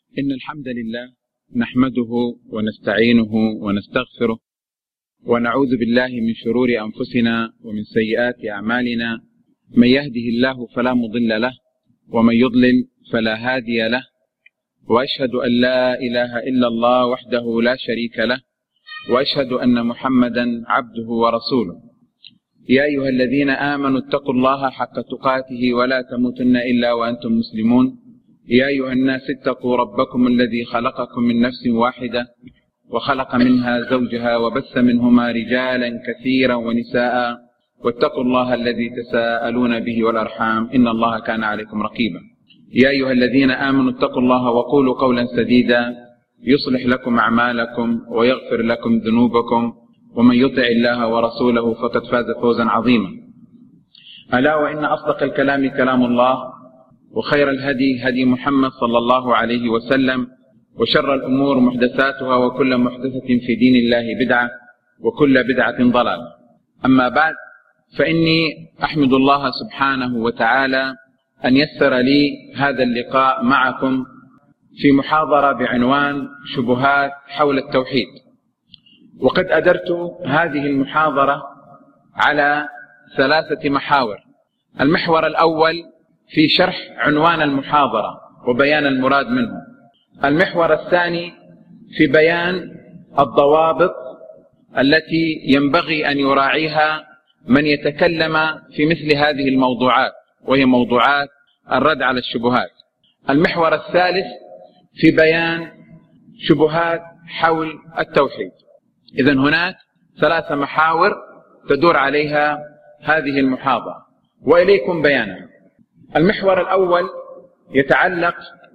إن الحمد لله نحمده ونستعينه ونستغفره ونعوذ بالله من شرور أنفسنا ومن سيئات أعمالنا. من يهده الله فلا مضل له ومن يضلل فلا هادي له، وأشهد أن لا إله إلا الله وحده لا شريك له، وأشهد أن محمدا عبده ورسوله. يا أيها الذين آمنوا اتقوا الله حق تقاته ولا تموتن إلا وأنتم مسلمون. يا أيها الناس اتقوا ربكم الذي خلقكم من نفس واحدة وخلق منها زوجها وبث منهما رجالا كثيرا ونساء، واتقوا الله الذي تساءلون به والأرحام إن الله كان عليكم رقيبا. يا أيها الذين آمنوا اتقوا الله وقولوا قولا سديدا يصلح لكم أعمالكم ويغفر لكم ذنوبكم، ومن يطع الله ورسوله فقد فاز فوزا عظيما. ألا وإن أصدق الكلام كلام الله، وخير الهدي هدي محمد صلى الله عليه وسلم، وشر الأمور محدثاتها، وكل محدثة في دين الله بدعة، وكل بدعة ضلالة. أما بعد، فإني أحمد الله سبحانه وتعالى أن يسر لي هذا اللقاء معكم في محاضرة بعنوان شبهات حول التوحيد. وقد أدرت هذه المحاضرة على 3 محاور. المحور الأول في شرح عنوان المحاضرة وبيان المراد منه. المحور الثاني في بيان الضوابط التي ينبغي أن يراعيها من يتكلم في مثل هذه الموضوعات، وهي موضوعات الرد على الشبهات. المحور الثالث في بيان شبهات حول التوحيد. إذن هناك 3 محاور تدور عليها هذه المحاضرة، وإليكم بيانها. المحور الأول يتعلق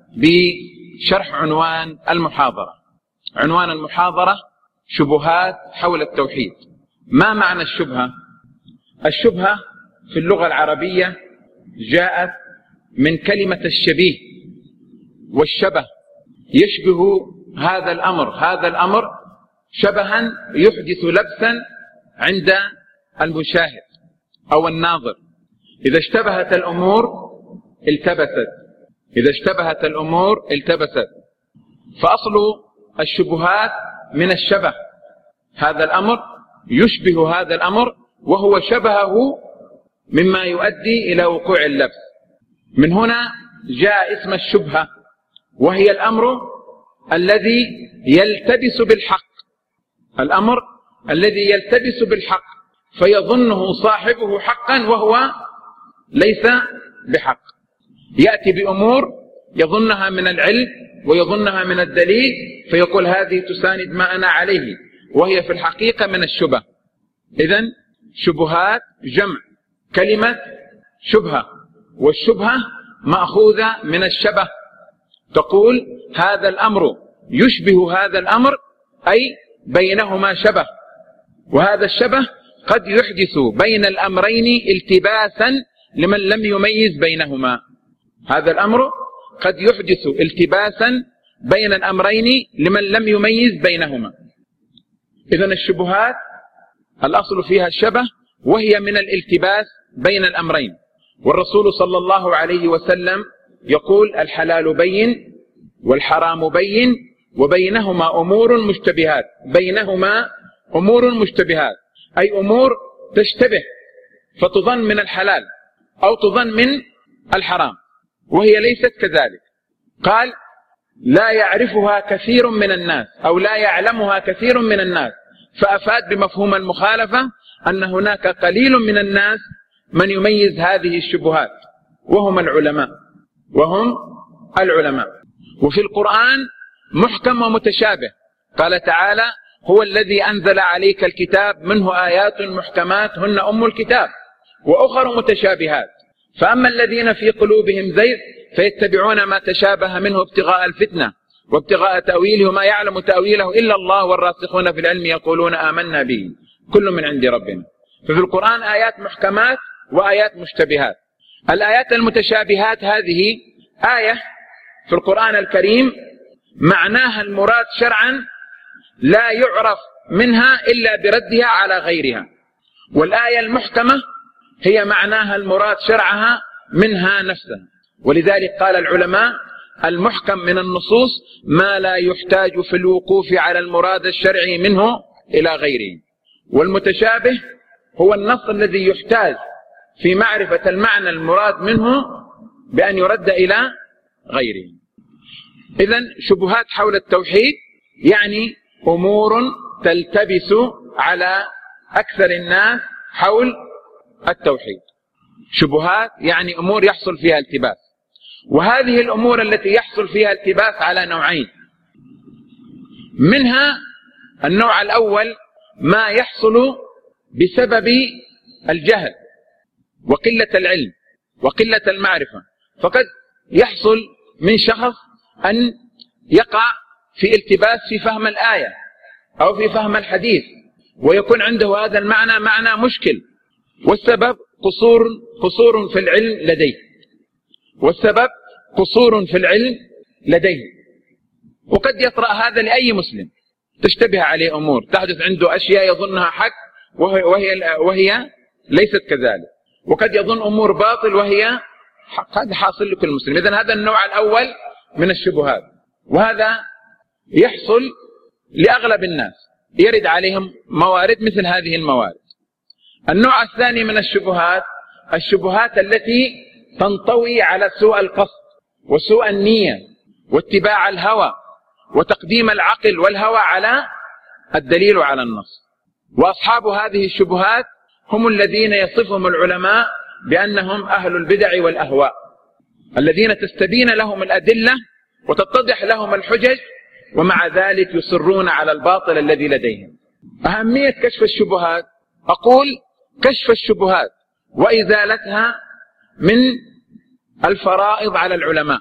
بشرح عنوان المحاضرة. عنوان المحاضرة شبهات حول التوحيد. ما معنى الشبهة؟ الشبهة في اللغة العربية جاءت من كلمة الشبيه والشبه، يشبه هذا الأمر شبها يحدث لبسا عند المشاهد أو الناظر. إذا اشتبهت الأمور التبست. فأصل الشبهات من الشبه، هذا الأمر يشبه هذا الأمر وهو شبهه مما يؤدي إلى وقوع اللبس. من هنا جاء اسم الشبهة، وهي الأمر الذي يلتبس بالحق، الأمر الذي يلتبس بالحق فيظنه صاحبه حقا وهو ليس بحق. يأتي بأمور يظنها من العلم ويظنها من الدليل، فيقول هذه تساند ما أنا عليه، وهي في الحقيقة من الشبه. إذن شبهات جمع كلمة شبهة، والشبهة مأخوذة من الشبه. تقول هذا الأمر يشبه هذا الأمر، أي بينهما شبه، وهذا الشبه قد يحدث بين الأمرين التباسا لمن لم يميز بينهما. هذا الأمر قد يحدث التباسا بين الأمرين لمن لم يميز بينهما. إذن الشبهات الأصل فيها الشبه، وهي من الالتباس بين الأمرين. والرسول صلى الله عليه وسلم يقول الحلال بين والحرام بين وبينهما أمور مشتبهات. بينهما أمور مشتبهات أي أمور تشتبه فتظن من الحلال أو تظن من الحرام، وهي ليست كذلك. قال لا يعرفها كثير من الناس أو لا يعلمها كثير من الناس، فأفاد بمفهوم المخالفة أن هناك قليل من الناس من يميز هذه الشبهات، وهم العلماء. وفي القرآن محكم ومتشابه. قال تعالى هو الذي أنزل عليك الكتاب منه آيات محكمات هن أم الكتاب وأخر متشابهات. فأما الذين في قلوبهم زيغ فيتبعون ما تشابه منه ابتغاء الفتنة وابتغاء تأويله ما يعلم تأويله إلا الله والراسخون في العلم يقولون آمنا به كل من عند ربنا. ففي القرآن آيات محكمات وآيات مشتبهات. الآيات المتشابهات هذه آية في القرآن الكريم معناها المراد شرعا لا يعرف منها إلا بردها على غيرها، والآية المحكمة هي معناها المراد شرعها منها نفسها. ولذلك قال العلماء المحكم من النصوص ما لا يحتاج في الوقوف على المراد الشرعي منه إلى غيره، والمتشابه هو النص الذي يحتاج في معرفة المعنى المراد منه بأن يرد إلى غيره. إذن شبهات حول التوحيد يعني أمور تلتبس على أكثر الناس حول التوحيد. شبهات يعني أمور يحصل فيها التباس، وهذه الأمور التي يحصل فيها التباس على نوعين. منها النوع الأول ما يحصل بسبب الجهل وقلة العلم وقلة المعرفة، فقد يحصل من شخص أن يقع في التباس في فهم الآية أو في فهم الحديث، ويكون عنده هذا المعنى معنى مشكل، والسبب قصور في العلم لديه، والسبب قصور في العلم لديه. وقد يطرأ هذا لأي مسلم، تشتبه عليه أمور، تحدث عنده أشياء يظنها حق وهي ليست كذلك، وقد يظن أمور باطل وهي حق. هذا حاصل لكل مسلم. إذن هذا النوع الأول من الشبهات، وهذا يحصل لأغلب الناس، يرد عليهم موارد مثل هذه الموارد. النوع الثاني من الشبهات التي تنطوي على سوء القصد وسوء النية واتباع الهوى وتقديم العقل والهوى على الدليل وعلى النص. وأصحاب هذه الشبهات هم الذين يصفهم العلماء بأنهم أهل البدع والأهواء، الذين تستبين لهم الأدلة وتتضح لهم الحجج، ومع ذلك يصرون على الباطل الذي لديهم. أهمية كشف الشبهات، أقول كشف الشبهات وإزالتها من الفرائض على العلماء،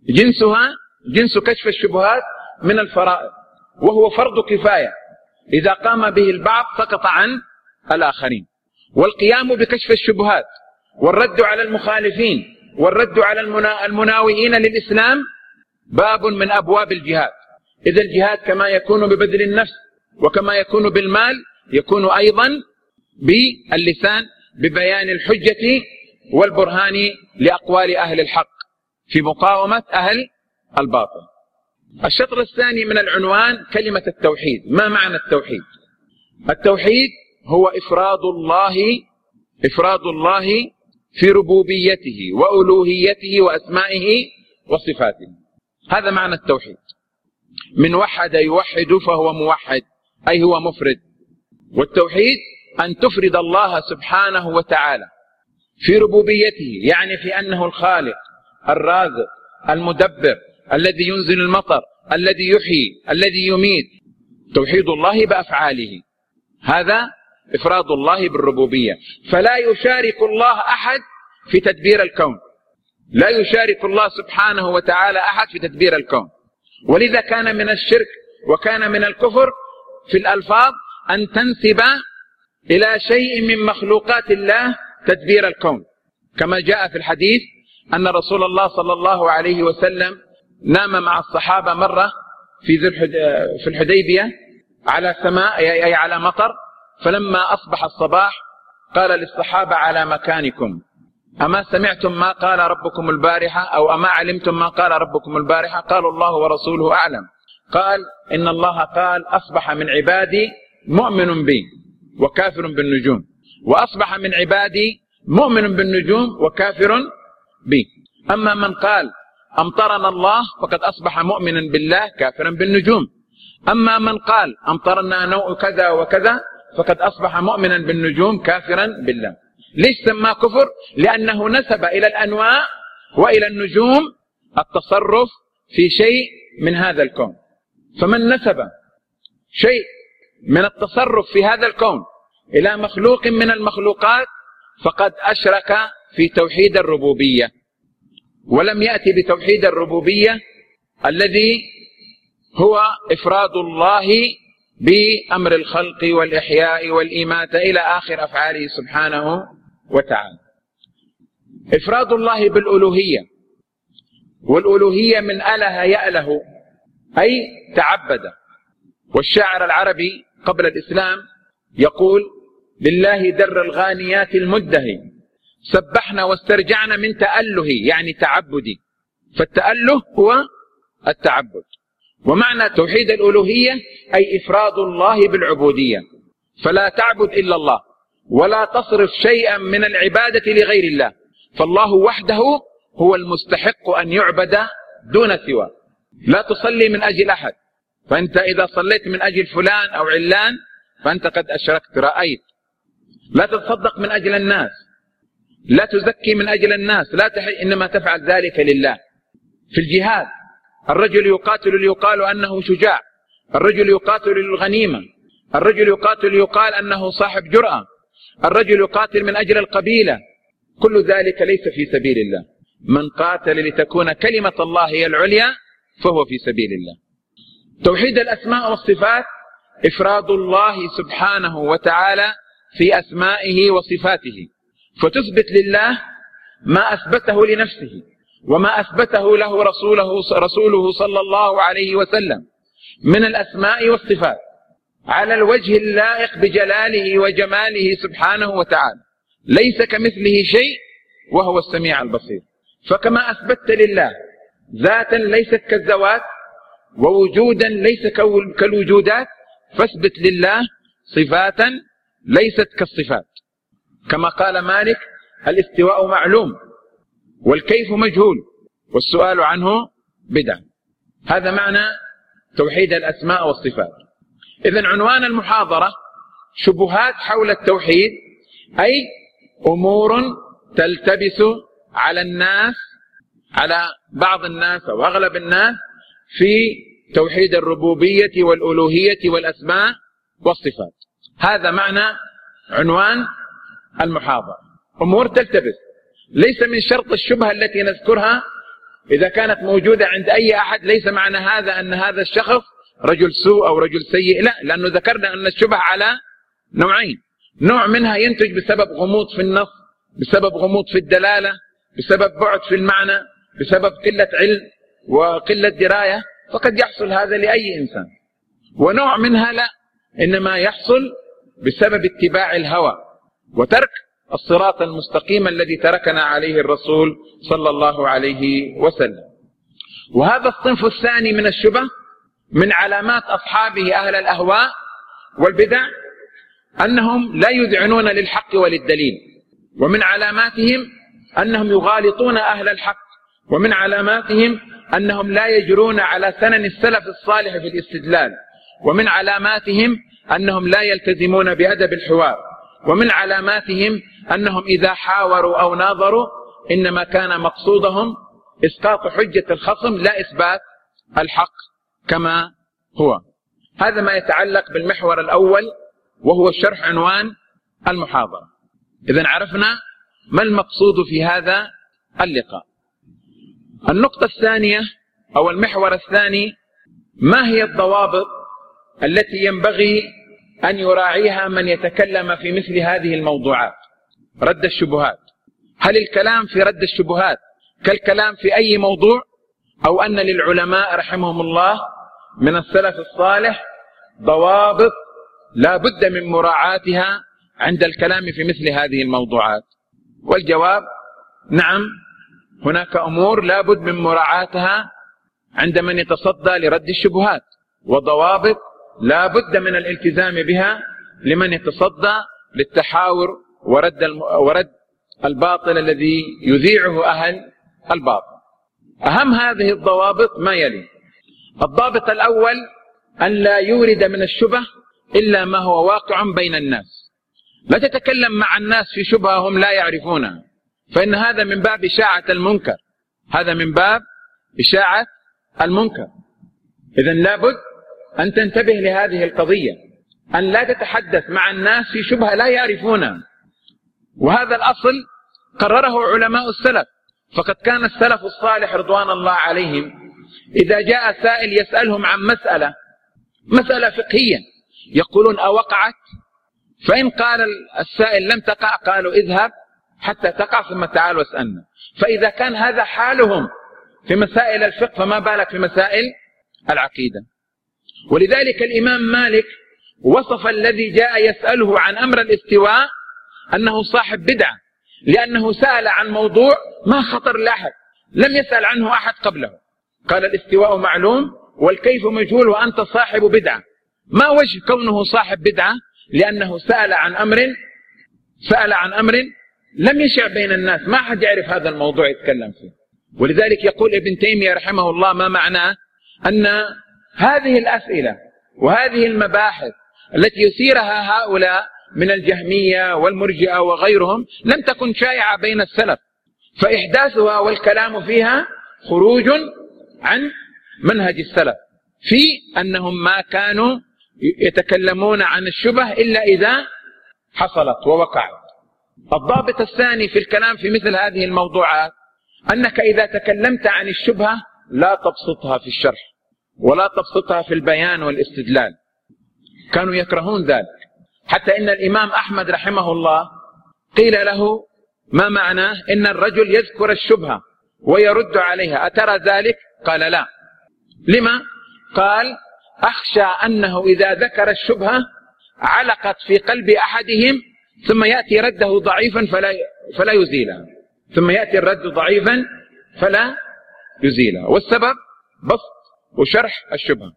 جنس كشف الشبهات من الفرائض، وهو فرض كفاية، إذا قام به البعض سقط عن الآخرين. والقيام بكشف الشبهات والرد على المخالفين والرد على المناوئين للإسلام باب من أبواب الجهاد. إذا الجهاد كما يكون ببذل النفس وكما يكون بالمال، يكون أيضا باللسان ببيان الحجة والبرهان لأقوال أهل الحق في مقاومة أهل الباطل. الشطر الثاني من العنوان كلمة التوحيد. ما معنى التوحيد؟ التوحيد هو إفراد الله في ربوبيته وألوهيته وأسمائه وصفاته. هذا معنى التوحيد. من وحد يوحد فهو موحد، أي هو مفرد. والتوحيد أن تفرد الله سبحانه وتعالى في ربوبيته، يعني في أنه الخالق الرازق المدبر الذي ينزل المطر الذي يحيي الذي يميت. توحيد الله بأفعاله، هذا إفراد الله بالربوبية. فلا يشارك الله أحد في تدبير الكون، لا يشارك الله سبحانه وتعالى أحد في تدبير الكون. ولذا كان من الشرك وكان من الكفر في الألفاظ أن تنسب إلى شيء من مخلوقات الله تدبير الكون، كما جاء في الحديث أن رسول الله صلى الله عليه وسلم نام مع الصحابة مرة في الحديبية على سماء، أي على مطر، فلما أصبح الصباح قال للصحابة: على مكانكم، أما سمعتم ما قال ربكم البارحة، أو أما علمتم ما قال ربكم البارحة؟ قالوا: الله ورسوله أعلم. قال: إن الله قال: أصبح من عبادي مؤمن بي وكافر بالنجوم، وأصبح من عبادي مؤمن بالنجوم وكافر بي. أما من قال أمطرنا الله فقد أصبح مؤمنا بالله كافرا بالنجوم. أما من قال أمطرنا نوع كذا وكذا فقد أصبح مؤمنا بالنجوم كافرا بالله. ليش سماه كفر؟ لأنه نسب إلى الأنواع وإلى النجوم التصرف في شيء من هذا الكون. فمن نسب شيء من التصرف في هذا الكون إلى مخلوق من المخلوقات فقد أشرك في توحيد الربوبية، ولم يأتي بتوحيد الربوبية الذي هو إفراد الله بأمر الخلق والإحياء والإماتة إلى آخر أفعاله سبحانه وتعالى. إفراد الله بالألوهية، والألوهية من أله يأله، أي تعبد. والشاعر العربي قبل الإسلام يقول: لله در الغانيات المدهي، سبحنا واسترجعنا من تأله، يعني تعبدي. فالتأله هو التعبد. ومعنى توحيد الألوهية أي إفراد الله بالعبودية، فلا تعبد إلا الله ولا تصرف شيئا من العبادة لغير الله، فالله وحده هو المستحق أن يعبد دون سواه. لا تصلي من أجل أحد، فأنت إذا صليت من أجل فلان أو علان فأنت قد أشركت، رأيت. لا تتصدق من أجل الناس، لا تزكي من أجل الناس، إنما تفعل ذلك لله. في الجهاد الرجل يقاتل ليقال أنه شجاع، الرجل يقاتل للغنيمة، الرجل يقاتل ليقال أنه صاحب جرأة، الرجل يقاتل من أجل القبيلة، كل ذلك ليس في سبيل الله. من قاتل لتكون كلمة الله هي العليا فهو في سبيل الله. توحيد الأسماء والصفات إفراد الله سبحانه وتعالى في أسمائه وصفاته، فتثبت لله ما أثبته لنفسه وما أثبته له رسوله صلى الله عليه وسلم من الأسماء والصفات على الوجه اللائق بجلاله وجماله سبحانه وتعالى، ليس كمثله شيء وهو السميع البصير. فكما أثبت لله ذاتا ليست كالذوات ووجودا ليس كالوجودات، فاثبت لله صفاتا ليست كالصفات. كما قال مالك: الاستواء معلوم والكيف مجهول والسؤال عنه بدعة. هذا معنى توحيد الأسماء والصفات. إذن عنوان المحاضرة شبهات حول التوحيد، أي أمور تلتبس على الناس، على بعض الناس أو أغلب الناس في توحيد الربوبية والألوهية والأسماء والصفات. هذا معنى عنوان المحاضرة، أمور تلتبس. ليس من شرط الشبهة التي نذكرها إذا كانت موجودة عند أي أحد، ليس معنى هذا أن هذا الشخص رجل سوء أو رجل سيء، لا، لأنه ذكرنا أن الشبهة على نوعين: نوع منها ينتج بسبب غموض في النص، بسبب غموض في الدلالة، بسبب بعد في المعنى، بسبب قلة علم وقلة دراية، فقد يحصل هذا لأي إنسان. ونوع منها لا، إنما يحصل بسبب اتباع الهوى وترك الصراط المستقيم الذي تركنا عليه الرسول صلى الله عليه وسلم. وهذا الصنف الثاني من الشبه من علامات أصحابه أهل الأهواء والبدع أنهم لا يذعنون للحق وللدليل، ومن علاماتهم أنهم يغالطون أهل الحق، ومن علاماتهم أنهم لا يجرون على سنن السلف الصالح في الاستدلال، ومن علاماتهم أنهم لا يلتزمون بأدب الحوار، ومن علاماتهم أنهم إذا حاوروا أو ناظروا إنما كان مقصودهم إسقاط حجة الخصم لا إثبات الحق كما هو. هذا ما يتعلق بالمحور الأول وهو شرح عنوان المحاضرة. إذن عرفنا ما المقصود في هذا اللقاء. النقطة الثانية أو المحور الثاني: ما هي الضوابط التي ينبغي أن يراعيها من يتكلم في مثل هذه الموضوعات؟ رد الشبهات. هل الكلام في رد الشبهات كالكلام في أي موضوع، أو أن للعلماء رحمهم الله من السلف الصالح ضوابط لا بد من مراعاتها عند الكلام في مثل هذه الموضوعات؟ والجواب: نعم، هناك أمور لا بد من مراعاتها عند من يتصدى لرد الشبهات، وضوابط لا بد من الالتزام بها لمن يتصدى للتحاور ورد الباطل الذي يذيعه أهل الباطل. أهم هذه الضوابط ما يلي: الضابط الأول أن لا يورد من الشبه إلا ما هو واقع بين الناس. لا تتكلم مع الناس في شبهة هم لا يعرفونها، فإن هذا من باب إشاعة المنكر، هذا من باب إشاعة المنكر. إذن لابد أن تنتبه لهذه القضية، أن لا تتحدث مع الناس في شبهة لا يعرفونها. وهذا الأصل قرره علماء السلف، فقد كان السلف الصالح رضوان الله عليهم إذا جاء سائل يسألهم عن مسألة فقهية يقولون: أوقعت؟ فإن قال السائل لم تقع قالوا: اذهب حتى تقع ثم تعال واسألنا. فإذا كان هذا حالهم في مسائل الفقه فما بالك في مسائل العقيدة. ولذلك الإمام مالك وصف الذي جاء يسأله عن أمر الاستواء أنه صاحب بدعة، لأنه سأل عن موضوع ما خطر لأحد، لم يسأل عنه أحد قبله. قال الاستواء معلوم والكيف مجهول وأنت صاحب بدعة. ما وجه كونه صاحب بدعة؟ لأنه سأل عن أمر لم يشع بين الناس، ما حد يعرف هذا الموضوع يتكلم فيه. ولذلك يقول ابن تيمية رحمه الله ما معناه أن هذه الأسئلة وهذه المباحث التي يثيرها هؤلاء من الجهمية والمرجئة وغيرهم لم تكن شائعة بين السلف، فإحداثها والكلام فيها خروج عن منهج السلف في أنهم ما كانوا يتكلمون عن الشبه إلا إذا حصلت ووقعت. الضابط الثاني في الكلام في مثل هذه الموضوعات أنك إذا تكلمت عن الشبهة لا تبسطها في الشرح ولا تبسطها في البيان والاستدلال، كانوا يكرهون ذلك. حتى إن الإمام أحمد رحمه الله قيل له ما معناه إن الرجل يذكر الشبهة ويرد عليها، أترى ذلك؟ قال لا. لما؟ قال أخشى أنه إذا ذكر الشبهة علقت في قلب أحدهم ثم يأتي رده ضعيفا فلا يزيلها، ثم يأتي الرد ضعيفا فلا يزيلها، والسبب بسط وشرح الشبهة.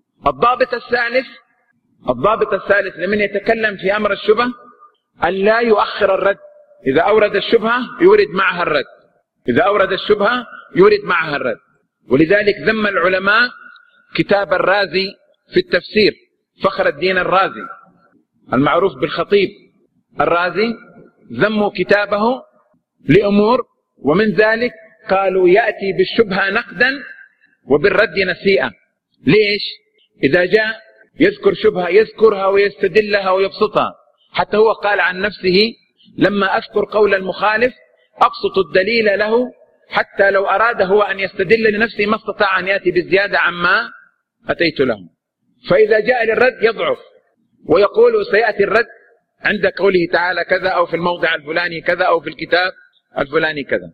الضابط الثالث لمن يتكلم في أمر الشبهة أن لا يؤخر الرد. إذا أورد الشبهة يورد معها الرد. ولذلك ذم العلماء كتاب الرازي في التفسير، فخر الدين الرازي المعروف بالخطيب الرازي، ذموا كتابه لأمور، ومن ذلك قالوا يأتي بالشبهة نقدا وبالرد نسيئة. ليش؟ إذا جاء يذكر شبهة يذكرها ويستدلها ويبسطها. حتى هو قال عن نفسه لما أذكر قول المخالف أبسط الدليل له حتى لو أراد هو أن يستدل لنفسه ما استطاع أن يأتي بالزيادة عما أتيت له. فإذا جاء للرد يضعف ويقول سيأتي الرد عند قوله تعالى كذا، أو في الموضع الفلاني كذا، أو في الكتاب الفلاني كذا،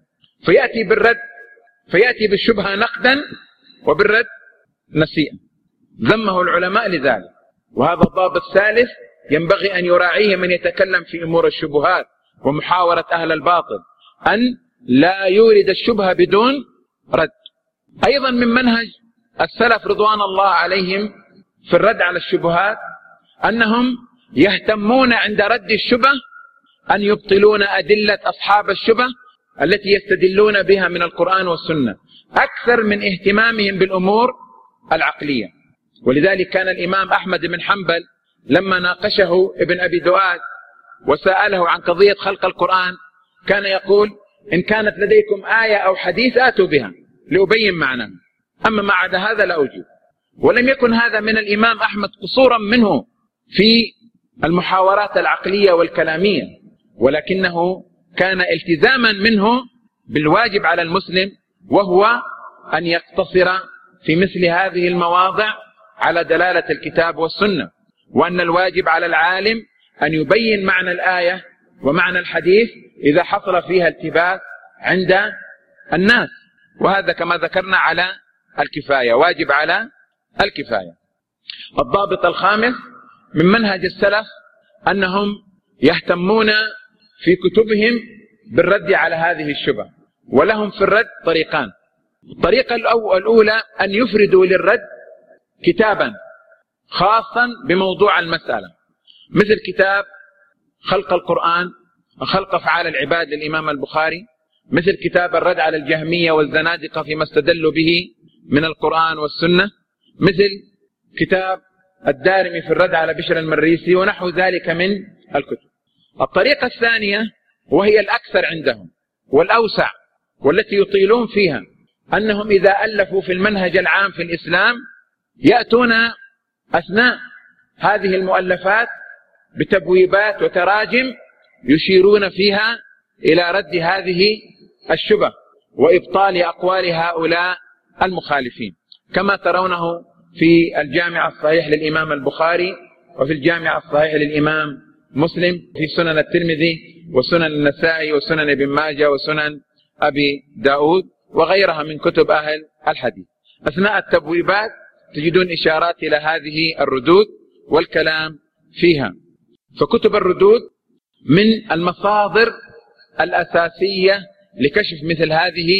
فيأتي بالشبهة نقدا وبالرد نسيئا. ذمه العلماء لذلك. وهذا الضابط الثالث ينبغي أن يراعيه من يتكلم في أمور الشبهات ومحاورة أهل الباطل، أن لا يورد الشبهة بدون رد. أيضا من منهج السلف رضوان الله عليهم في الرد على الشبهات أنهم يهتمون عند رد الشبه أن يبطلون أدلة أصحاب الشبه التي يستدلون بها من القرآن والسنة أكثر من اهتمامهم بالأمور العقلية. ولذلك كان الإمام أحمد بن حنبل لما ناقشه ابن أبي دؤاد وسأله عن قضية خلق القرآن كان يقول إن كانت لديكم آية أو حديث آتوا بها لأبين معناه، أما ما عدا هذا لا أجيب. ولم يكن هذا من الإمام أحمد قصورا منه في المحاورات العقلية والكلامية، ولكنه كان التزاما منه بالواجب على المسلم، وهو أن يقتصر في مثل هذه المواضع على دلالة الكتاب والسنة، وأن الواجب على العالم أن يبين معنى الآية ومعنى الحديث إذا حصل فيها التباس عند الناس، وهذا كما ذكرنا على الكفاية، واجب على الكفاية. الضابط الخامس من منهج السلف أنهم يهتمون في كتبهم بالرد على هذه الشبه، ولهم في الرد طريقان. الطريقة الأولى أن يفردوا للرد كتابا خاصا بموضوع المسألة، مثل كتاب خلق القرآن، خلق أفعال العباد للإمام البخاري، مثل كتاب الرد على الجهمية والزنادقة فيما استدلوا به من القرآن والسنة، مثل كتاب الدارمي في الرد على بشر المريسي، ونحو ذلك من الكتب. الطريقة الثانية وهي الأكثر عندهم والأوسع والتي يطيلون فيها، أنهم إذا ألفوا في المنهج العام في الإسلام يأتون أثناء هذه المؤلفات بتبويبات وتراجم يشيرون فيها إلى رد هذه الشبه وإبطال أقوال هؤلاء المخالفين، كما ترونه في الجامع الصحيح للإمام البخاري، وفي الجامع الصحيح للإمام مسلم، في سنن الترمذي وسنن النسائي وسنن ابن ماجه وسنن أبي داود وغيرها من كتب أهل الحديث. أثناء التبويبات تجدون إشارات إلى هذه الردود والكلام فيها. فكتب الردود من المصادر الأساسية لكشف مثل هذه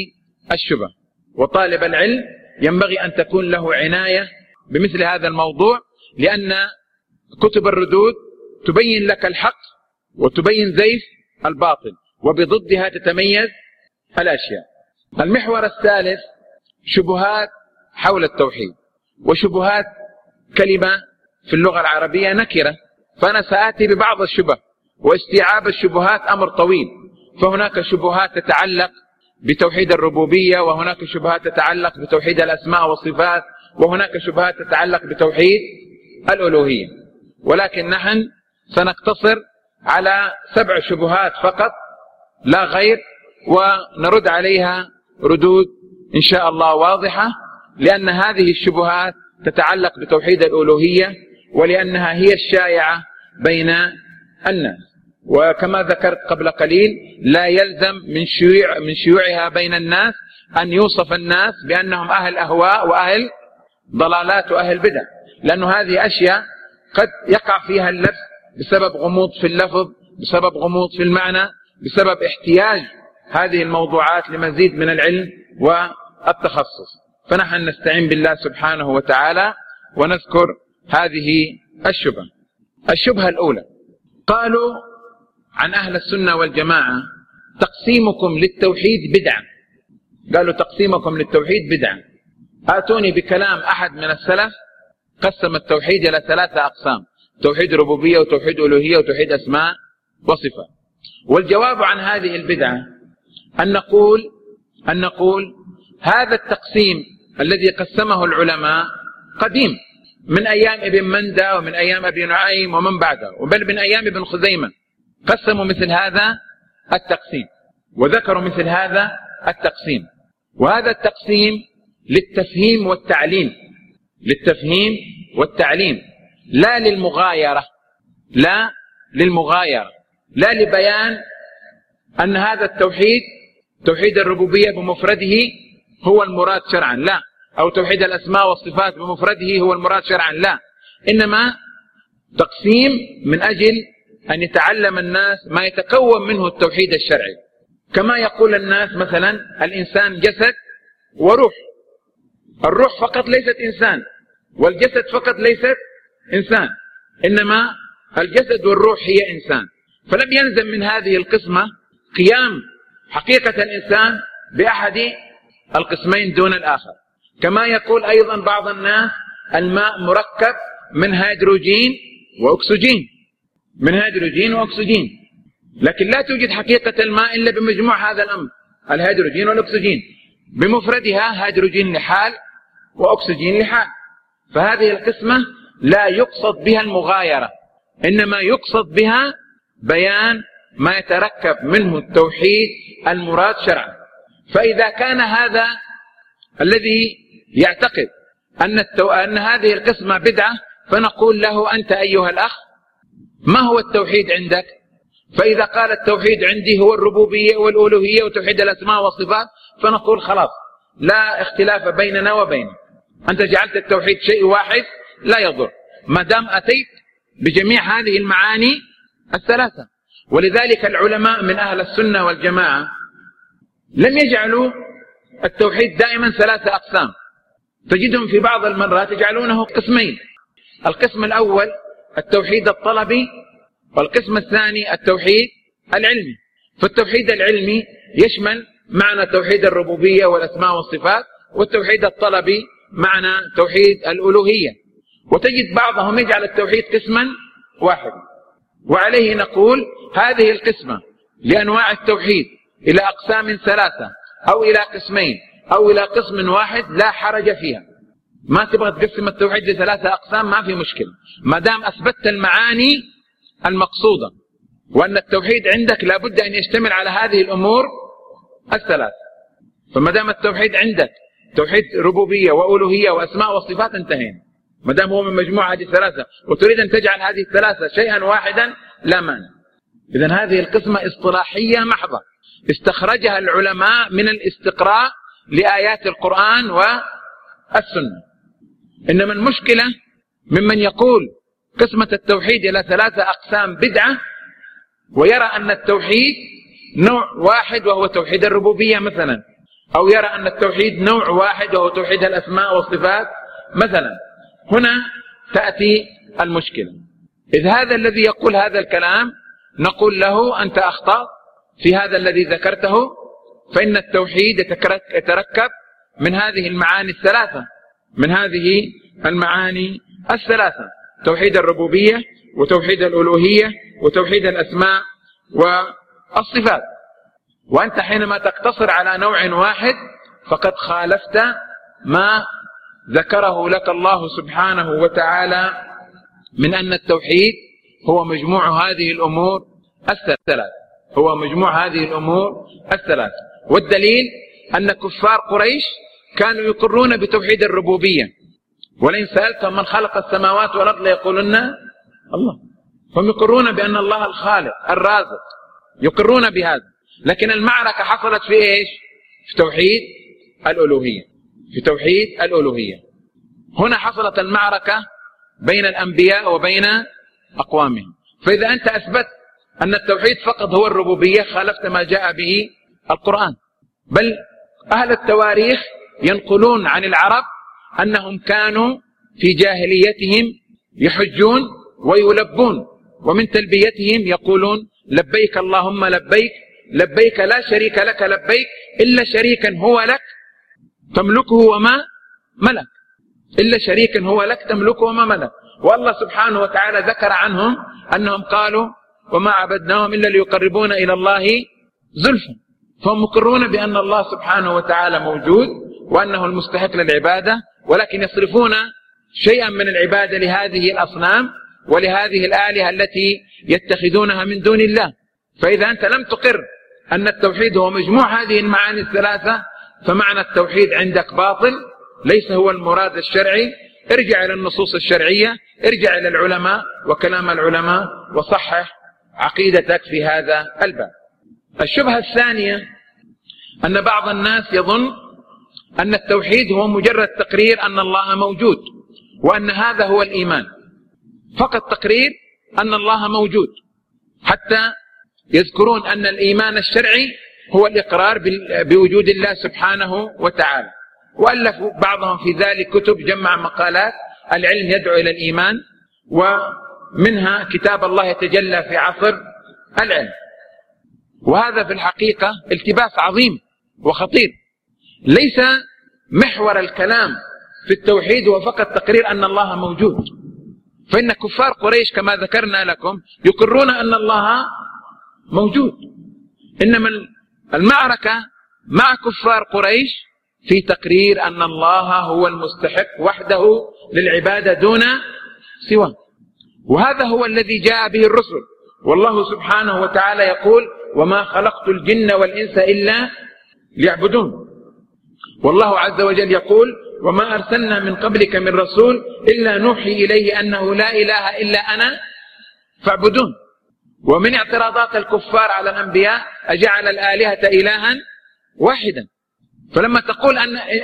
الشبه. وطالب العلم ينبغي أن تكون له عناية بمثل هذا الموضوع، لأن كتب الردود تبين لك الحق وتبين زيف الباطل، وبضدها تتميز الأشياء. المحور الثالث شبهات حول التوحيد. وشبهات كلمة في اللغة العربية نكرة، فأنا سآتي ببعض الشبه، واستيعاب الشبهات أمر طويل. فهناك شبهات تتعلق بتوحيد الربوبية، وهناك شبهات تتعلق بتوحيد الأسماء والصفات، وهناك شبهات تتعلق بتوحيد الألوهية. ولكن نحن سنقتصر على 7 شبهات فقط لا غير، ونرد عليها ردود إن شاء الله واضحة، لأن هذه الشبهات تتعلق بتوحيد الألوهية، ولأنها هي الشائعة بين الناس. وكما ذكرت قبل قليل لا يلزم من شيوعها بين الناس أن يوصف الناس بأنهم أهل أهواء وأهل ضلالات وأهل بدع، لأن هذه أشياء قد يقع فيها اللبس بسبب غموض في اللفظ، بسبب غموض في المعنى، بسبب احتياج هذه الموضوعات لمزيد من العلم والتخصص. فنحن نستعين بالله سبحانه وتعالى ونذكر هذه الشبهة. الشبهة الأولى، قالوا عن أهل السنة والجماعة تقسيمكم للتوحيد بدعة. قالوا تقسيمكم للتوحيد بدعة. آتوني بكلام أحد من السلف قسم التوحيد إلى 3 أقسام: توحيد ربوبية وتوحيد ألوهية وتوحيد أسماء وصفات. والجواب عن هذه البدعة أن نقول هذا التقسيم الذي قسمه العلماء قديم، من أيام ابن مندى ومن أيام أبي نعيم ومن بعده، وبل من أيام ابن خزيمة قسموا مثل هذا التقسيم وذكروا مثل هذا التقسيم. وهذا التقسيم للتفهيم والتعليم، للتفهيم والتعليم، لا للمغايرة، لا للمغايرة، لا لبيان أن هذا التوحيد توحيد الربوبية بمفرده هو المراد شرعا، لا، أو توحيد الأسماء والصفات بمفرده هو المراد شرعا، لا، إنما تقسيم من أجل أن يتعلم الناس ما يتكون منه التوحيد الشرعي. كما يقول الناس مثلا الإنسان جسد وروح، الروح فقط ليست إنسان، والجسد فقط ليست إنسان، إنما الجسد والروح هي إنسان. فلم يلزم من هذه القسمة قيام حقيقة الإنسان بأحد القسمين دون الآخر. كما يقول أيضا بعض الناس الماء مركب من هيدروجين وأكسجين، من هيدروجين وأكسجين، لكن لا توجد حقيقة الماء إلا بمجموع هذا الأمر، الهيدروجين والأكسجين، بمفردها هيدروجين لحال وأكسجين لحال. فهذه القسمة لا يقصد بها المغايرة، إنما يقصد بها بيان ما يتركب منه التوحيد المراد شرعا. فإذا كان هذا الذي يعتقد أن هذه القسمة بدعة، فنقول له أنت أيها الأخ ما هو التوحيد عندك؟ فإذا قال التوحيد عندي هو الربوبية والألوهية وتوحيد الأسماء والصفات، فنقول خلاص لا اختلاف بيننا وبينك، أنت جعلت التوحيد شيء واحد لا يضر ما دام أتيت بجميع هذه المعاني الثلاثة. ولذلك العلماء من أهل السنة والجماعة لم يجعلوا التوحيد دائما 3 أقسام، تجدهم في بعض المرات يجعلونه قسمين: القسم الأول التوحيد الطلبي، والقسم الثاني التوحيد العلمي. فالتوحيد العلمي يشمل معنى توحيد الربوبية والأسماء والصفات، والتوحيد الطلبي معنى توحيد الألوهية. وتجد بعضهم يجعل التوحيد قسما واحدا. وعليه نقول هذه القسمة لأنواع التوحيد إلى أقسام 3 أو إلى قسمين أو إلى قسم واحد لا حرج فيها. ما تبغى تقسم التوحيد ل3 أقسام ما في مشكلة، ما دام أثبتت المعاني المقصودة، وأن التوحيد عندك لابد أن يشتمل على هذه الأمور ال3. فما دام التوحيد عندك توحيد ربوبية وألوهية وأسماء وصفات انتهينا، ما دام هو من مجموعة هذه 3 وتريد أن تجعل هذه 3 شيئا واحدا لا مانع. إذن هذه القسمة اصطلاحية محضة استخرجها العلماء من الاستقراء لآيات القرآن والسنة. إنما المشكلة ممن يقول قسمة التوحيد إلى 3 أقسام بدعة، ويرى أن التوحيد نوع واحد وهو توحيد الربوبية مثلا، أو يرى أن التوحيد نوع واحد وهو توحيد الأسماء والصفات مثلا. هنا تأتي المشكلة. إذ هذا الذي يقول هذا الكلام نقول له أنت أخطأت في هذا الذي ذكرته، فإن التوحيد يتركب من هذه المعاني الثلاثة، من هذه المعاني الثلاثة: توحيد الربوبية، وتوحيد الألوهية، وتوحيد الأسماء والصفات. وأنت حينما تقتصر على نوع واحد فقد خالفت ما ذكره لك الله سبحانه وتعالى من أن التوحيد هو مجموع هذه الأمور الثلاث، هو مجموع هذه الأمور الثلاث. والدليل أن كفار قريش كانوا يقرون بتوحيد الربوبية، ولئن سألتهم من خلق السماوات والأرض ليقولن الله. هم يقرون بأن الله الخالق الرازق، يقرون بهذا. لكن المعركة حصلت في إيش؟ في توحيد الألوهية، في توحيد الألوهية. هنا حصلت المعركة بين الأنبياء وبين أقوامهم. فإذا أنت أثبت أن التوحيد فقط هو الربوبية خالفت ما جاء به القرآن. بل أهل التواريخ ينقلون عن العرب أنهم كانوا في جاهليتهم يحجون ويلبون، ومن تلبيتهم يقولون لبيك اللهم لبيك، لبيك لا شريك لك لبيك إلا شريكا هو لك تملكه وما ملك، إلا شريكا هو لك تملكه وما ملك. والله سبحانه وتعالى ذكر عنهم أنهم قالوا وما عبدناهم إلا ليقربونا إلى الله زلفا. فهم مقرون بأن الله سبحانه وتعالى موجود وأنه المستحق للعبادة، ولكن يصرفون شيئا من العبادة لهذه الأصنام ولهذه الآلهة التي يتخذونها من دون الله. فإذا أنت لم تقر أن التوحيد هو مجموع هذه المعاني الثلاثة فمعنى التوحيد عندك باطل، ليس هو المراد الشرعي. ارجع إلى النصوص الشرعية، ارجع إلى العلماء وكلام العلماء وصحح عقيدتك في هذا الباب. الشبهة الثانية أن بعض الناس يظن أن التوحيد هو مجرد تقرير أن الله موجود، وأن هذا هو الإيمان، فقط تقرير أن الله موجود. حتى يذكرون أن الإيمان الشرعي هو الإقرار بوجود الله سبحانه وتعالى، وألفوا بعضهم في ذلك كتب جمع مقالات العلم يدعو إلى الإيمان، ومنها كتاب الله يتجلى في عصر العلم. وهذا في الحقيقة التباس عظيم وخطير. ليس محور الكلام في التوحيد هو فقط تقرير أن الله موجود، فإن كفار قريش كما ذكرنا لكم يقرون أن الله موجود، إنما المعركة مع كفار قريش في تقرير أن الله هو المستحق وحده للعبادة دون سواه. وهذا هو الذي جاء به الرسل. والله سبحانه وتعالى يقول وما خلقت الجن والإنس إلا ليعبدون. والله عز وجل يقول وما أرسلنا من قبلك من رسول إلا نوحي إليه أنه لا إله إلا أنا فاعبدون. ومن اعتراضات الكفار على الأنبياء أجعل الآلهة إلها واحدا. فلما تقول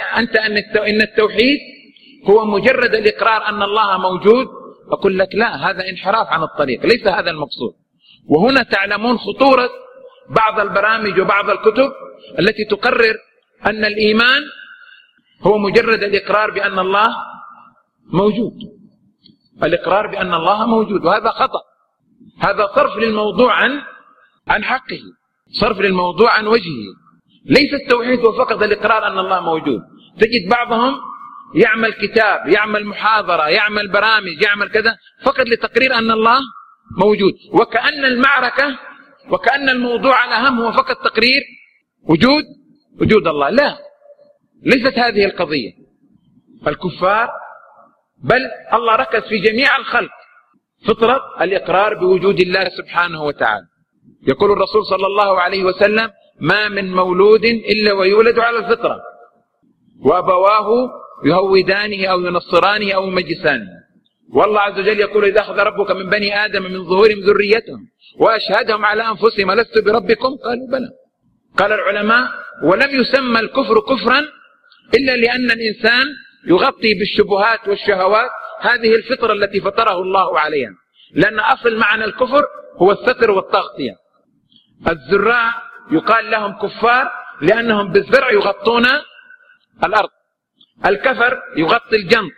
أن التوحيد هو مجرد الإقرار أن الله موجود، أقول لك لا، هذا انحراف عن الطريق، ليس هذا المقصود. وهنا تعلمون خطورة بعض البرامج وبعض الكتب التي تقرر أن الإيمان هو مجرد الإقرار بأن الله موجود، الإقرار بأن الله موجود، وهذا خطأ. هذا صرف للموضوع عن حقه، صرف للموضوع عن وجهه. ليس التوحيد هو فقط الإقرار أن الله موجود. تجد بعضهم يعمل كتاب، يعمل محاضرة، يعمل برامج، يعمل كذا فقط لتقرير أن الله موجود، وكأن المعركة وكأن الموضوع الأهم هو فقط تقرير وجود الله. لا، ليست هذه القضية. الكفار بل الله ركز في جميع الخلق فطرة الإقرار بوجود الله سبحانه وتعالى. يقول الرسول صلى الله عليه وسلم ما من مولود إلا ويولد على الفطرة وأبواه يهودانه أو ينصرانه أو يمجسانه. والله عز وجل يقول إذا أخذ ربك من بني آدم من ظهورهم ذريتهم وأشهدهم على أنفسهم ألست بربكم قالوا بلى. قال العلماء ولم يسمى الكفر كفرا إلا لأن الإنسان يغطي بالشبهات والشهوات هذه الفطرة التي فطره الله عليها، لأن أصل معنى الكفر هو الستر والتغطية. الزراع يقال لهم كفار لأنهم بالزرع يغطون الأرض. الكفر يغطي الجنط،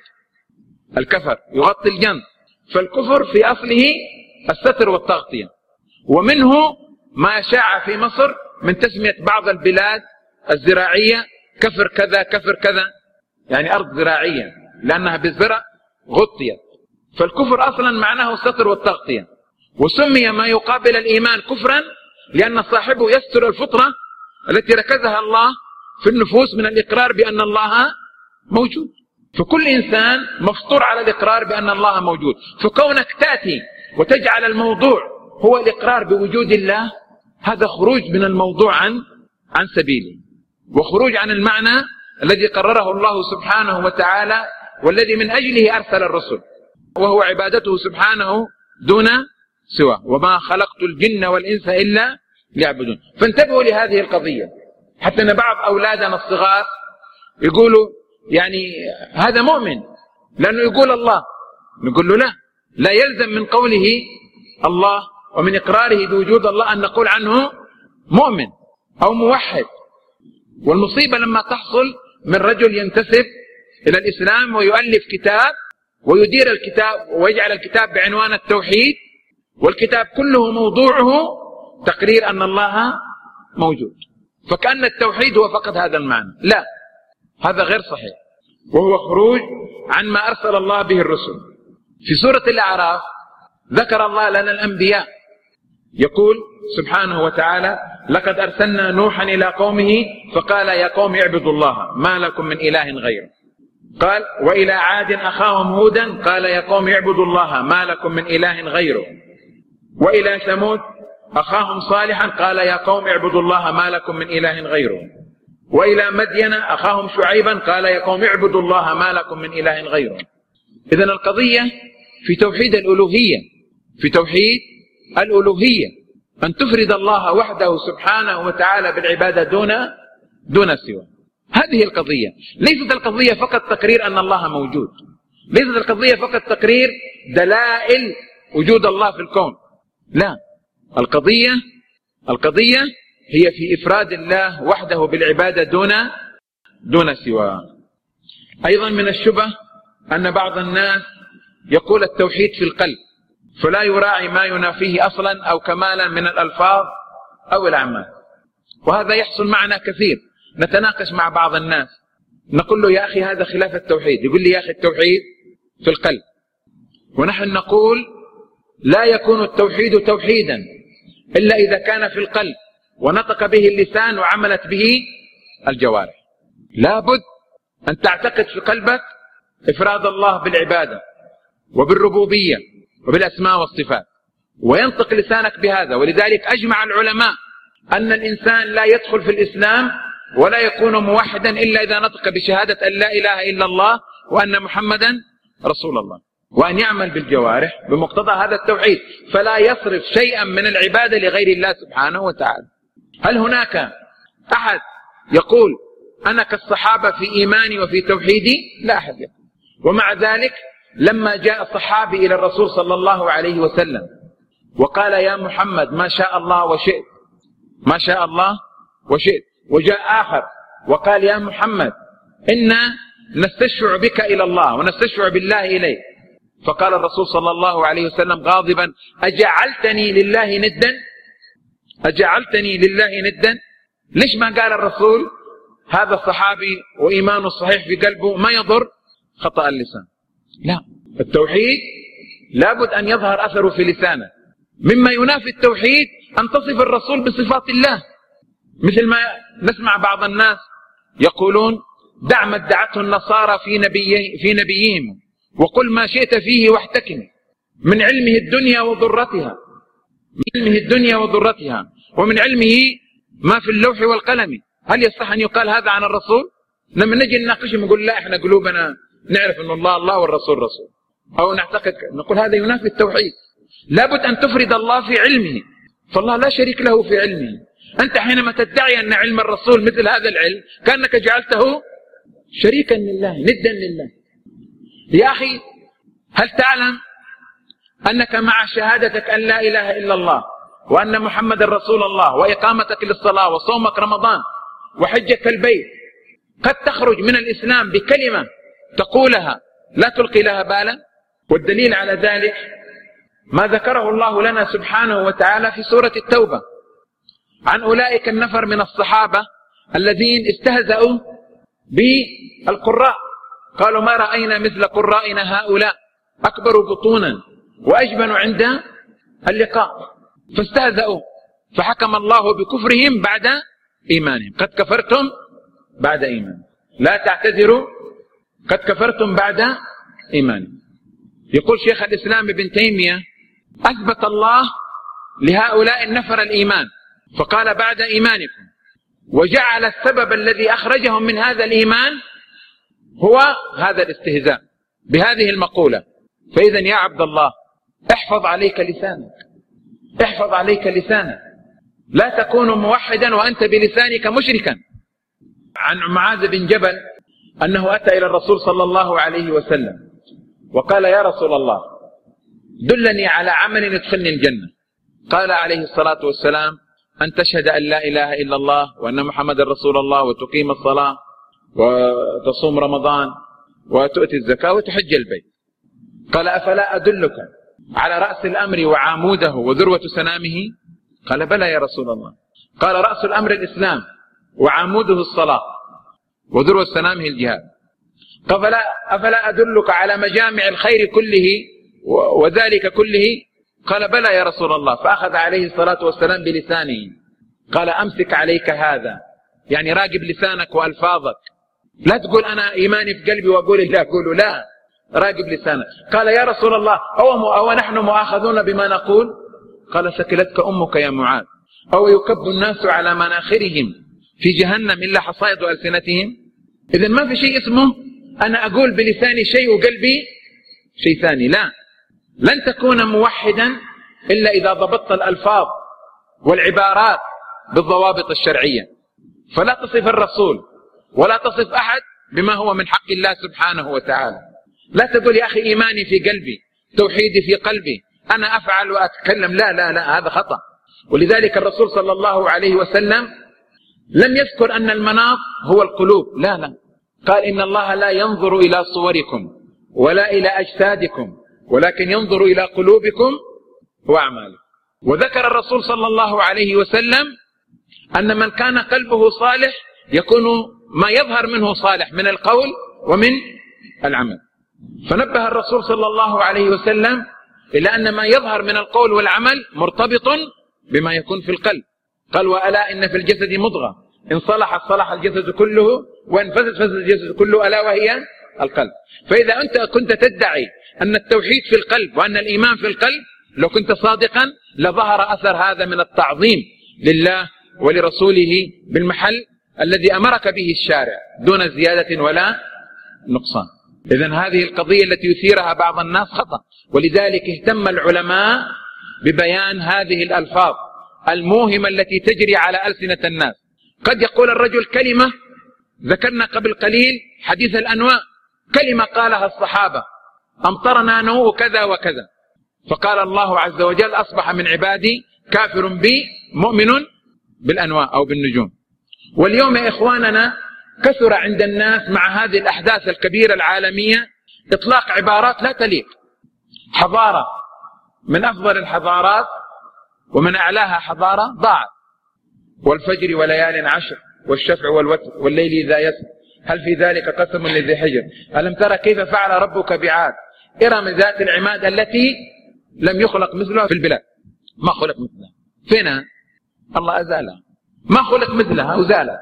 الكفر يغطي الجنط. فالكفر في أصله الستر والتغطية. ومنه ما شاع في مصر من تسمية بعض البلاد الزراعية كفر كذا كفر كذا، يعني أرض زراعية لأنها بالزرع غطيت. فالكفر أصلا معناه الستر والتغطية. وسمي ما يقابل الإيمان كفرا لأن صاحبه يستر الفطرة التي ركزها الله في النفوس من الإقرار بأن الله موجود. فكل إنسان مفطور على الإقرار بأن الله موجود. فكونك تأتي وتجعل الموضوع هو الإقرار بوجود الله، هذا خروج من الموضوع عن سبيله، وخروج عن المعنى الذي قرره الله سبحانه وتعالى والذي من أجله أرسل الرسل، وهو عبادته سبحانه دون سواه. وما خلقت الجن والإنس إلا ليعبدون. فانتبهوا لهذه القضية. حتى أن بعض أولادنا الصغار يقولوا يعني هذا مؤمن لأنه يقول الله، نقول له لا يلزم من قوله الله ومن إقراره بوجود الله أن نقول عنه مؤمن أو موحد. والمصيبة لما تحصل من رجل ينتسب إلى الإسلام ويؤلف كتاب ويدير الكتاب ويجعل الكتاب بعنوان التوحيد، والكتاب كله موضوعه تقرير أن الله موجود، فكأن التوحيد هو فقط هذا المعنى. لا، هذا غير صحيح، وهو خروج عن ما أرسل الله به الرسل. في سورة الأعراف ذكر الله لنا الأنبياء، يقول سبحانه وتعالى: لقد أرسلنا نوحا إلى قومه فقال يا قوم اعبدوا الله ما لكم من إله غيره. قال: وإلى عاد أخاهم هودا قال يا قوم اعبدوا الله ما لكم من إله غيره. وإلى ثمود أخاهم صالحا قال يا قوم اعبدوا الله ما لكم من إله غيره. وإلى مدين أخاهم شعيبا قال يا قوم اعبدوا الله ما لكم من إله غيره. إذن القضية في توحيد الألوهية، في توحيد الألوهية، أن تفرد الله وحده سبحانه وتعالى بالعبادة دون سوى. هذه القضية. ليست القضية فقط تقرير أن الله موجود، ليست القضية فقط تقرير دلائل وجود الله في الكون، لا، القضية هي في إفراد الله وحده بالعبادة دون سواه. أيضا من الشبه أن بعض الناس يقول التوحيد في القلب، فلا يراعي ما ينافيه أصلا أو كمالا من الألفاظ أو الأعمال. وهذا يحصل معنا كثير، نتناقش مع بعض الناس نقول له يا أخي هذا خلاف التوحيد، يقول لي يا أخي التوحيد في القلب. ونحن نقول لا يكون التوحيد توحيدا إلا إذا كان في القلب ونطق به اللسان وعملت به الجوارح. لابد أن تعتقد في قلبك إفراد الله بالعبادة وبالربوبية وبالأسماء والصفات، وينطق لسانك بهذا. ولذلك أجمع العلماء أن الإنسان لا يدخل في الإسلام ولا يكون موحدا إلا إذا نطق بشهادة أن لا إله إلا الله وأن محمدا رسول الله، وأن يعمل بالجوارح بمقتضى هذا التوحيد، فلا يصرف شيئا من العبادة لغير الله سبحانه وتعالى. هل هناك أحد يقول أنا كالصحابة في إيماني وفي توحيدي؟ لا أحد يقول. ومع ذلك لما جاء صحابي إلى الرسول صلى الله عليه وسلم وقال يا محمد ما شاء الله وشئت، ما شاء الله وشئت، وجاء آخر وقال يا محمد إنا نستشفع بك إلى الله ونستشفع بالله إليك، فقال الرسول صلى الله عليه وسلم غاضبا أجعلتني لله ندا؟ أجعلتني لله ندا؟ ليش ما قال الرسول هذا الصحابي وإيمانه الصحيح في قلبه ما يضر خطأ اللسان؟ لا، التوحيد لابد أن يظهر أثره في لسانه. مما ينافي التوحيد أن تصف الرسول بصفات الله، مثل ما نسمع بعض الناس يقولون دع ما ادعته النصارى في نبيهم وقل ما شئت فيه واحتكم، من علمه الدنيا وضرتها، من علمه الدنيا وضرتها، ومن علمه ما في اللوح والقلم. هل يصح أن يقال هذا عن الرسول؟ لما نجي نناقشهم نقول لا احنا قلوبنا نعرف أن الله والرسول رسول، أو نعتقد، نقول هذا ينافي التوحيد. لابد أن تفرد الله في علمه، فالله لا شريك له في علمه. أنت حينما تدعي أن علم الرسول مثل هذا العلم كأنك جعلته شريكا لله، ندا لله. يا أخي هل تعلم أنك مع شهادتك أن لا إله إلا الله وأن محمد رسول الله وإقامتك للصلاة وصومك رمضان وحجة البيت قد تخرج من الإسلام بكلمة تقولها لا تلقي لها بالا. والدليل على ذلك ما ذكره الله لنا سبحانه وتعالى في سورة التوبة عن أولئك النفر من الصحابة الذين استهزأوا بالقراء، قالوا ما رأينا مثل قرائنا هؤلاء أكبر بطونا وأجبن عند اللقاء، فاستهزأوا فحكم الله بكفرهم بعد إيمانهم. قد كفرتم بعد إيمان، لا تعتذروا قد كفرتم بعد إيمان. يقول شيخ الإسلام ابن تيمية أثبت الله لهؤلاء النفر الإيمان فقال بعد إيمانكم، وجعل السبب الذي أخرجهم من هذا الإيمان هو هذا الاستهزاء بهذه المقولة. فإذا يا عبد الله احفظ عليك لسانك، احفظ عليك لسانك، لا تكون موحدا وأنت بلسانك مشركا. عن معاذ بن جبل أنه أتى إلى الرسول صلى الله عليه وسلم وقال يا رسول الله دلني على عمل يدخلني الجنة. قال عليه الصلاة والسلام أن تشهد أن لا إله إلا الله وأن محمد رسول الله وتقيم الصلاة وتصوم رمضان وتؤتي الزكاة وتحج البيت. قال أفلا أدلك على رأس الأمر وعاموده وذروة سنامه؟ قال بلى يا رسول الله. قال رأس الأمر الإسلام وعاموده الصلاة وذروة سنامه الجهاد. قال أفلا أدلك على مجامع الخير كله وذلك كله؟ قال بلى يا رسول الله. فأخذ عليه الصلاة والسلام بلسانه قال أمسك عليك هذا، يعني راقب لسانك وألفاظك، لا تقول أنا إيماني في قلبي وأقول لا أقول لا، راقب لسانك. قال يا رسول الله أو نحن مؤاخذون بما نقول؟ قال ثكلتك أمك يا معاذ، أو يكب الناس على مناخرهم في جهنم إلا حصائد ألسنتهم؟ إذن ما في شيء اسمه أنا أقول بلساني شيء وقلبي شيء ثاني، لا، لن تكون موحدا إلا إذا ضبطت الألفاظ والعبارات بالضوابط الشرعية. فلا تصف الرسول ولا تصف أحد بما هو من حق الله سبحانه وتعالى. لا تقول يا أخي إيماني في قلبي، توحيدي في قلبي، أنا أفعل وأتكلم، لا لا لا، هذا خطأ. ولذلك الرسول صلى الله عليه وسلم لم يذكر أن المناط هو القلوب، لا لا، قال إن الله لا ينظر إلى صوركم ولا إلى أجسادكم ولكن ينظر إلى قلوبكم وأعمالكم. وذكر الرسول صلى الله عليه وسلم أن من كان قلبه صالح يكون ما يظهر منه صالح من القول ومن العمل. فنبه الرسول صلى الله عليه وسلم إلى أن ما يظهر من القول والعمل مرتبط بما يكون في القلب. قال وألا إن في الجسد مضغة إن صلحت صلح الجسد كله وإن فسد فسد الجسد كله ألا وهي القلب. فإذا أنت كنت تدعي أن التوحيد في القلب وأن الإيمان في القلب، لو كنت صادقا لظهر أثر هذا من التعظيم لله ولرسوله بالمحل الذي أمرك به الشارع دون زيادة ولا نقصان. إذن هذه القضية التي يثيرها بعض الناس خطأ، ولذلك اهتم العلماء ببيان هذه الألفاظ الموهمة التي تجري على ألسنة الناس. قد يقول الرجل كلمة، ذكرنا قبل قليل حديث الأنواء، كلمة قالها الصحابة أمطرنا نوء كذا وكذا، فقال الله عز وجل أصبح من عبادي كافر بي مؤمن بالأنواء أو بالنجوم. واليوم يا إخواننا كثر عند الناس مع هذه الأحداث الكبيرة العالمية إطلاق عبارات لا تليق. حضارة من أفضل الحضارات ومن أعلاها حضارة ضاعت، والفجر وليال عشر والشفع والوتر والليل إذا يسر هل في ذلك قسم لذي حجر ألم ترى كيف فعل ربك بعاد إرم ذات العماد التي لم يخلق مثلها في البلاد. ما خلق مثلها، فينها؟ الله أزالها، ما خلق مثلها وزالت.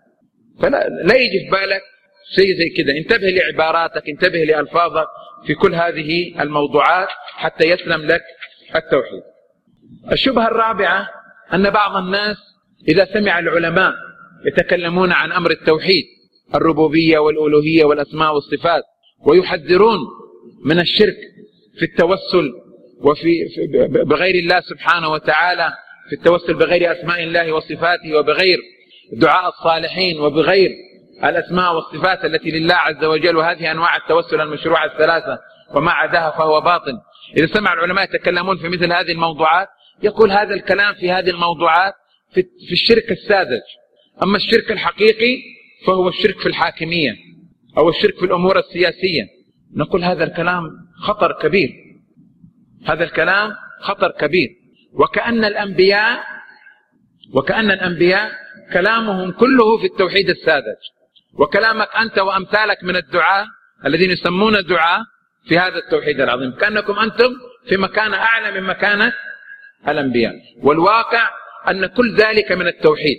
فلا يجي في بالك شيء زي كده. انتبه لعباراتك، انتبه لألفاظك في كل هذه الموضوعات حتى يسلم لك التوحيد. الشبهة الرابعة أن بعض الناس إذا سمع العلماء يتكلمون عن أمر التوحيد الربوبية والألوهية والأسماء والصفات ويحذرون من الشرك في التوسل وفي بغير الله سبحانه وتعالى، في التوسل بغير أسماء الله وصفاته وبغير دعاء الصالحين وبغير الأسماء والصفات التي لله عز وجل، وهذه أنواع التوسل المشروعة الثلاثة وما عداها فهو باطل. إذا سمع العلماء يتكلمون في مثل هذه الموضوعات يقول هذا الكلام في هذه الموضوعات في الشرك الساذج أما الشرك الحقيقي فهو الشرك في الحاكمية أو الشرك في الأمور السياسية. نقول هذا الكلام خطر كبير، هذا الكلام خطر كبير. وكأن الأنبياء كلامهم كله في التوحيد الساذج، وكلامك أنت وأمثالك من الدعاة الذين يسمون دعاة في هذا التوحيد العظيم، كأنكم أنتم في مكان أعلى من مكانة الأنبياء. والواقع أن كل ذلك من التوحيد،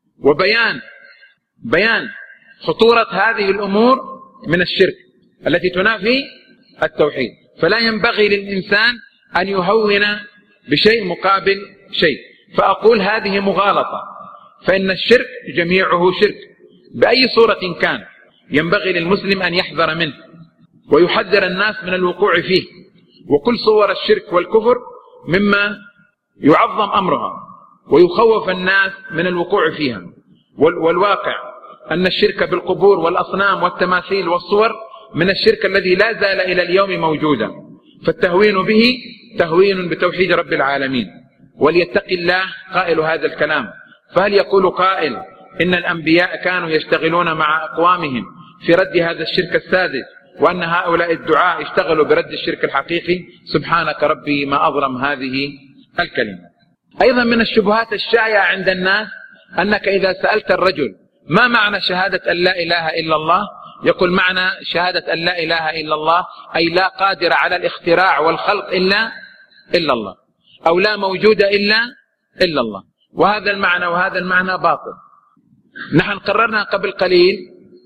وبيان خطورة هذه الأمور من الشرك التي تنافي التوحيد. فلا ينبغي للإنسان أن يهون بشيء مقابل شيء. فأقول هذه مغالطة، فإن الشرك جميعه شرك بأي صورة كان، ينبغي للمسلم أن يحذر منه ويحذر الناس من الوقوع فيه. وكل صور الشرك والكفر مما يعظم أمرها ويخوف الناس من الوقوع فيها. والواقع أن الشرك بالقبور والأصنام والتماثيل والصور من الشرك الذي لا زال إلى اليوم موجودا، فالتهوين به تهوين بتوحيد رب العالمين. وليتق الله قائل هذا الكلام. فهل يقول قائل إن الأنبياء كانوا يشتغلون مع أقوامهم في رد هذا الشرك الساذج، وأن هؤلاء الدعاء اشتغلوا برد الشرك الحقيقي؟ سبحانك ربي ما أظلم هذه الكلمة. أيضا من الشبهات الشائعة عند الناس أنك إذا سألت الرجل ما معنى شهادة أن لا إله إلا الله، يقول معنى شهادة أن لا إله إلا الله أي لا قادر على الاختراع والخلق إلا الله، أو لا موجود إلا الله. وهذا المعنى باطل. نحن قررنا قبل قليل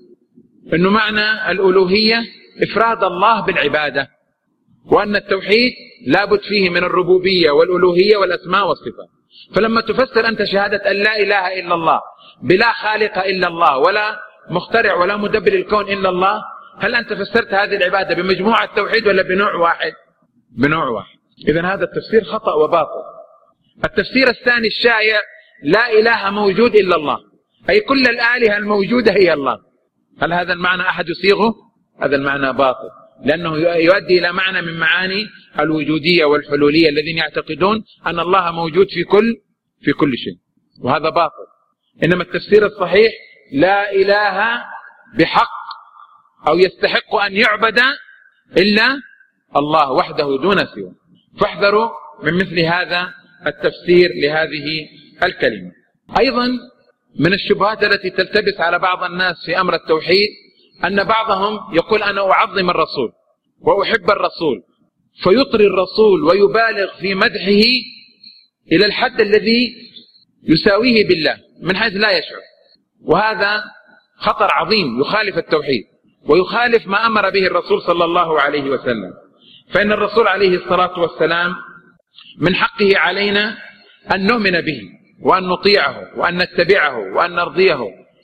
أنه معنى الألوهية إفراد الله بالعبادة، وأن التوحيد لابد فيه من الربوبية والألوهية والأسماء والصفات. فلما تفسر أنت شهادة أن لا إله إلا الله بلا خالق إلا الله ولا مخترع ولا مدبر الكون إلا الله، هل أنت فسرت هذه العبادة بمجموعة التوحيد ولا بنوع واحد؟ بنوع واحد. إذن هذا التفسير خطأ وباطل. التفسير الثاني الشائع لا إله موجود إلا الله، أي كل الآلهة الموجودة هي الله. هل هذا المعنى أحد يصيغه؟ هذا المعنى باطل، لأنه يؤدي إلى معنى من معاني الوجودية والحلولية الذين يعتقدون أن الله موجود في كل شيء، وهذا باطل. إنما التفسير الصحيح لا إله بحق أو يستحق أن يعبد إلا الله وحده دون سوى. فاحذروا من مثل هذا التفسير لهذه الكلمة. أيضا من الشبهات التي تلتبس على بعض الناس في أمر التوحيد أن بعضهم يقول أنا أعظم الرسول وأحب الرسول، فيطري الرسول ويبالغ في مدحه إلى الحد الذي يساويه بالله من حيث لا يشعر. وهذا خطر عظيم يخالف التوحيد ويخالف ما أمر به الرسول صلى الله عليه وسلم. فإن الرسول عليه الصلاة والسلام من حقه علينا أن نؤمن به وأن نطيعه وأن نتبعه وأن نرضيه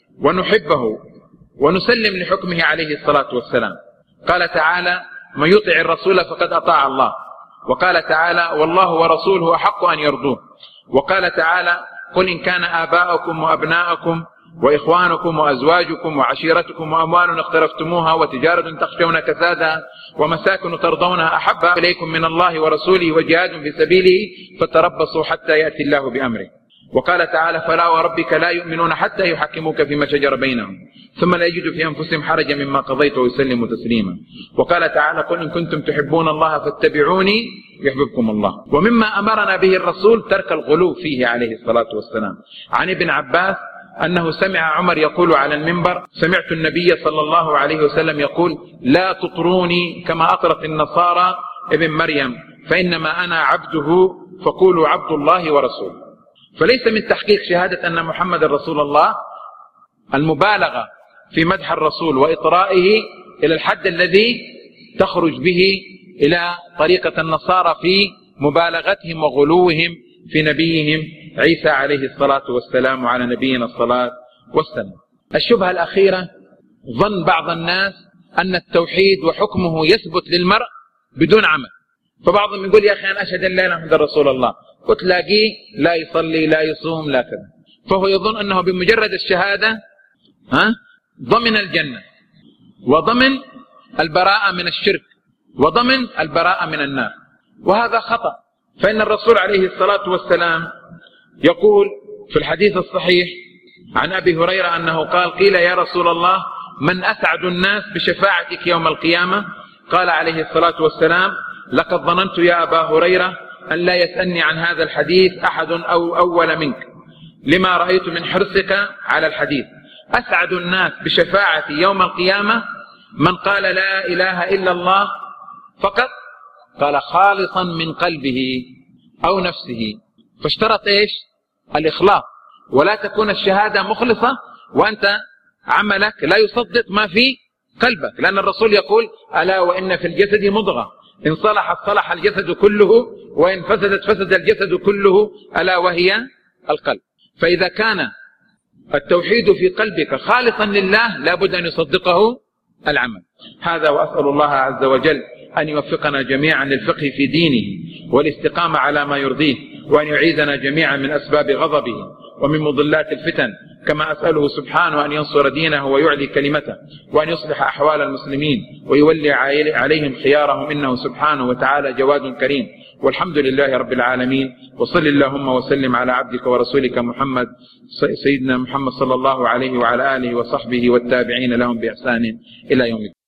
ونحبه ونسلم لحكمه عليه الصلاة والسلام. قال تعالى من يطع الرسول فقد أطاع الله، وقال تعالى والله ورسوله أحق أن يرضوه، وقال تعالى قل إن كان آباؤكم وأبناؤكم وإخوانكم وأزواجكم وعشيرتكم وأموال اقترفتموها وتجارة تخشون كسادها ومساكن ترضونها أحب إليكم من الله ورسوله وجهاد في سبيله فتربصوا حتى يأتي الله بأمره. وقال تعالى فلا وربك لا يؤمنون حتى يحكموك فيما شجر بينهم ثم لا يجدوا في أنفسهم حرجا مما قضيت ويسلموا تسليما. وقال تعالى قل إن كنتم تحبون الله فاتبعوني يحببكم الله. ومما أمرنا به الرسول ترك الغلو فيه عليه الصلاة والسلام. عن ابن عباس أنه سمع عمر يقول على المنبر سمعت النبي صلى الله عليه وسلم يقول لا تطروني كما أطرت النصارى ابن مريم فإنما أنا عبده فقولوا عبد الله ورسوله. فليس من تحقيق شهادة أن محمد رسول الله المبالغة في مدح الرسول وإطرائه إلى الحد الذي تخرج به إلى طريقة النصارى في مبالغتهم وغلوهم في نبيهم عيسى عليه الصلاة والسلام وعلى نبينا الصلاة والسلام. الشبهة الأخيرة ظن بعض الناس أن التوحيد وحكمه يثبت للمرء بدون عمل. فبعضهم يقول يا أخي أنا أشهد أن لا إله إلا رسول الله، وتلاقيه لا يصلي لا يصوم لا كذا، فهو يظن أنه بمجرد الشهادة ضمن الجنة وضمن البراءة من الشرك وضمن البراءة من النار، وهذا خطأ. فإن الرسول عليه الصلاة والسلام يقول في الحديث الصحيح عن أبي هريرة أنه قال: قيل يا رسول الله من أسعد الناس بشفاعتك يوم القيامة؟ قال عليه الصلاة والسلام: لقد ظننت يا أبا هريرة أن لا يسألني عن هذا الحديث أحد أو أول منك، لما رأيت من حرصك على الحديث. أسعد الناس بشفاعتي يوم القيامة من قال لا إله إلا الله فقط، قال خالصا من قلبه أو نفسه. فاشترط إيش؟ الإخلاص، ولا تكون الشهادة مخلصة وأنت عملك لا يصدق ما في قلبك، لأن الرسول يقول: ألا وإن في الجسد مضغة إن صلحت صلح الجسد كله وإن فسدت فسد الجسد كله ألا وهي القلب. فإذا كان التوحيد في قلبك خالصا لله لابد أن يصدقه العمل. هذا، وأسأل الله عز وجل أن يوفقنا جميعا للفقه في دينه والاستقامة على ما يرضيه، وأن يعيذنا جميعا من أسباب غضبه ومن مضلات الفتن، كما أسأله سبحانه أن ينصر دينه ويعلي كلمته، وأن يصلح أحوال المسلمين ويولي عليهم خيارهم، إنه سبحانه وتعالى جواد كريم. والحمد لله رب العالمين، وصل اللهم وسلم على عبدك ورسولك محمد سيدنا محمد صلى الله عليه وعلى آله وصحبه والتابعين لهم بإحسان إلى يوم الدين.